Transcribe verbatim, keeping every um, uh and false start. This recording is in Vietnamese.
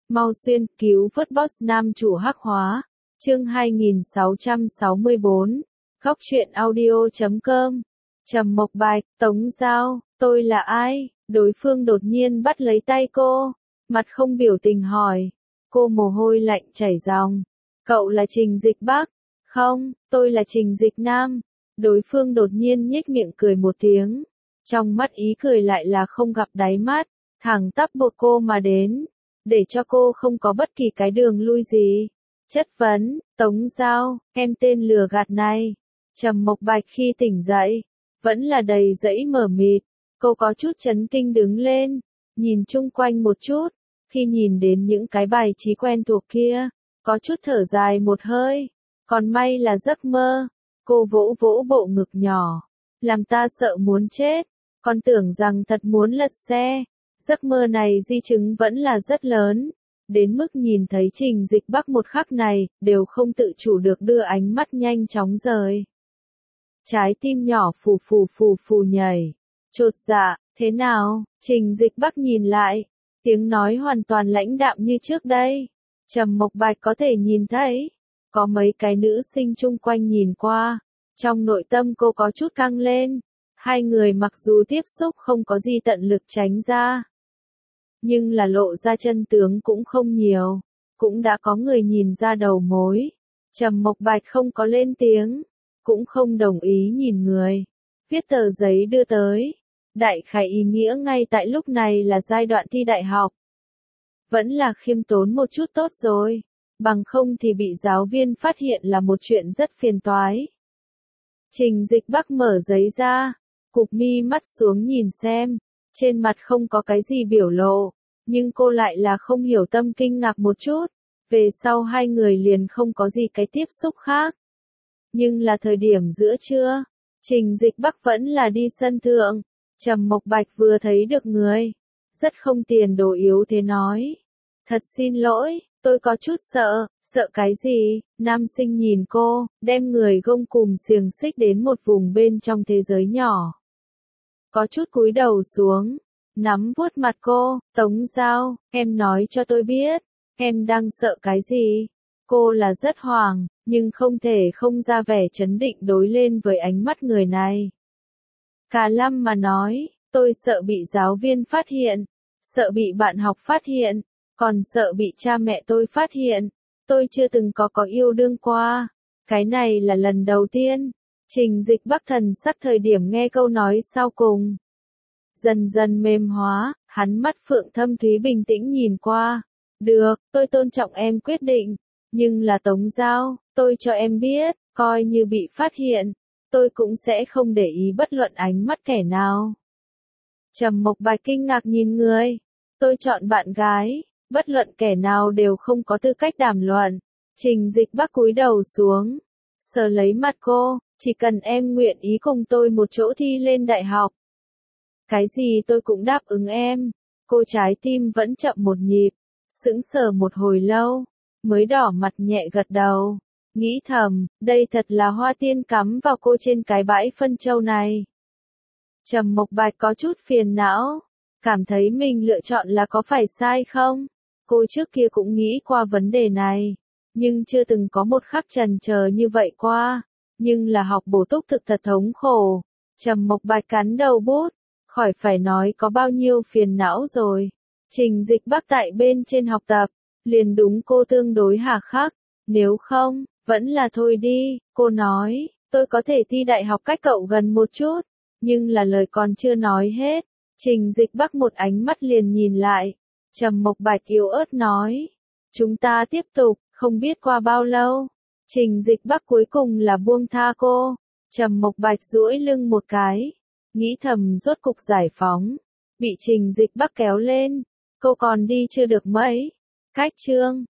Mau xuyên, cứu vớt boss nam chủ hắc hóa. Chương hai nghìn sáu trăm sáu mươi bốn. Góc truyện audio chấm com. Trầm Mộc Bạch, Tống Giao, tôi là ai? Đối phương đột nhiên bắt lấy tay cô, mặt không biểu tình hỏi. Cô mồ hôi lạnh chảy ròng. Cậu là Trình Dịch Bắc? Không, tôi là Trình Dịch Nam. Đối phương đột nhiên nhếch miệng cười một tiếng. Trong mắt ý cười lại là không gặp đáy mắt, thẳng tắp buộc cô mà đến, để cho cô không có bất kỳ cái đường lui gì. Chất vấn, Tống Giao, em tên lừa gạt này. Trầm Mộc Bạch khi tỉnh dậy, vẫn là đầy dẫy mờ mịt. Cô có chút chấn kinh đứng lên, nhìn chung quanh một chút. Khi nhìn đến những cái bài trí quen thuộc kia, có chút thở dài một hơi. Còn may là giấc mơ. Cô vỗ vỗ bộ ngực nhỏ. Làm ta sợ muốn chết. Còn tưởng rằng thật muốn lật xe. Giấc mơ này di chứng vẫn là rất lớn. Đến mức nhìn thấy Trình Dịch Bắc một khắc này, đều không tự chủ được đưa ánh mắt nhanh chóng rời. Trái tim nhỏ phù phù phù phù nhảy. Chột dạ, thế nào? Trình Dịch Bắc nhìn lại. Tiếng nói hoàn toàn lãnh đạm như trước đây. Trầm Mộc Bạch có thể nhìn thấy. Có mấy cái nữ sinh chung quanh nhìn qua. Trong nội tâm cô có chút căng lên. Hai người mặc dù tiếp xúc không có gì tận lực tránh ra. Nhưng là lộ ra chân tướng cũng không nhiều. Cũng đã có người nhìn ra đầu mối. Trầm Mộc Bạch không có lên tiếng. Cũng không đồng ý nhìn người. Viết tờ giấy đưa tới. Đại khái ý nghĩa ngay tại lúc này là giai đoạn thi đại học. Vẫn là khiêm tốn một chút tốt rồi. Bằng không thì bị giáo viên phát hiện là một chuyện rất phiền toái. Trình Dịch Bắc mở giấy ra. Cụp mi mắt xuống nhìn xem. Trên mặt không có cái gì biểu lộ. Nhưng cô lại là không hiểu tâm kinh ngạc một chút. Về sau hai người liền không có gì cái tiếp xúc khác. Nhưng là thời điểm giữa trưa. Trình Dịch Bắc vẫn là đi sân thượng. Trầm Mộc Bạch vừa thấy được người. Rất không tiền đồ yếu thế nói. Thật xin lỗi, tôi có chút sợ. Sợ cái gì? Nam sinh nhìn cô, đem người gông cùm xiềng xích đến một vùng bên trong thế giới nhỏ. Có chút cúi đầu xuống, nắm vuốt mặt cô. Tống Giao, em nói cho tôi biết, em đang sợ cái gì? Cô là rất hoảng, nhưng không thể không ra vẻ trấn định đối lên với ánh mắt người này. Cả lâm mà nói, tôi sợ bị giáo viên phát hiện, sợ bị bạn học phát hiện, còn sợ bị cha mẹ tôi phát hiện. Tôi chưa từng có có yêu đương qua. Cái này là lần đầu tiên. Trình Dịch Bắc thần sắc thời điểm nghe câu nói sau cùng. Dần dần mềm hóa, hắn mắt phượng thâm thúy bình tĩnh nhìn qua. Được, tôi tôn trọng em quyết định. Nhưng là Tống Giao, tôi cho em biết, coi như bị phát hiện, tôi cũng sẽ không để ý bất luận ánh mắt kẻ nào. Trầm Mộc Bạch kinh ngạc nhìn người. Tôi chọn bạn gái. Bất luận kẻ nào đều không có tư cách đàm luận. Trình Dịch Bắc cúi đầu xuống. Sờ lấy mặt cô. Chỉ cần em nguyện ý cùng tôi một chỗ thi lên đại học. Cái gì tôi cũng đáp ứng em. Cô trái tim vẫn chậm một nhịp. Sững sờ một hồi lâu. Mới đỏ mặt nhẹ gật đầu. Nghĩ thầm, đây thật là hoa tiên cắm vào cô trên cái bãi phân châu này. Trầm Mộc Bạch có chút phiền não. Cảm thấy mình lựa chọn là có phải sai không? Cô trước kia cũng nghĩ qua vấn đề này. Nhưng chưa từng có một khắc chần chờ như vậy qua. Nhưng là học bổ túc thực thật thống khổ. Trầm Mộc Bạch cắn đầu bút. Khỏi phải nói có bao nhiêu phiền não rồi. Trình Dịch Bắc tại bên trên học tập. Liền đúng cô tương đối hà khắc. Nếu không, vẫn là thôi đi. Cô nói, tôi có thể thi đại học cách cậu gần một chút. Nhưng là lời còn chưa nói hết. Trình Dịch Bắc một ánh mắt liền nhìn lại. Trầm Mộc Bạch yếu ớt nói. Chúng ta tiếp tục, không biết qua bao lâu. Trình Dịch Bắc cuối cùng là buông tha cô. Trầm Mộc Bạch duỗi lưng một cái. Nghĩ thầm rốt cục giải phóng. Bị Trình Dịch Bắc kéo lên. Cô còn đi chưa được mấy. Cách chương.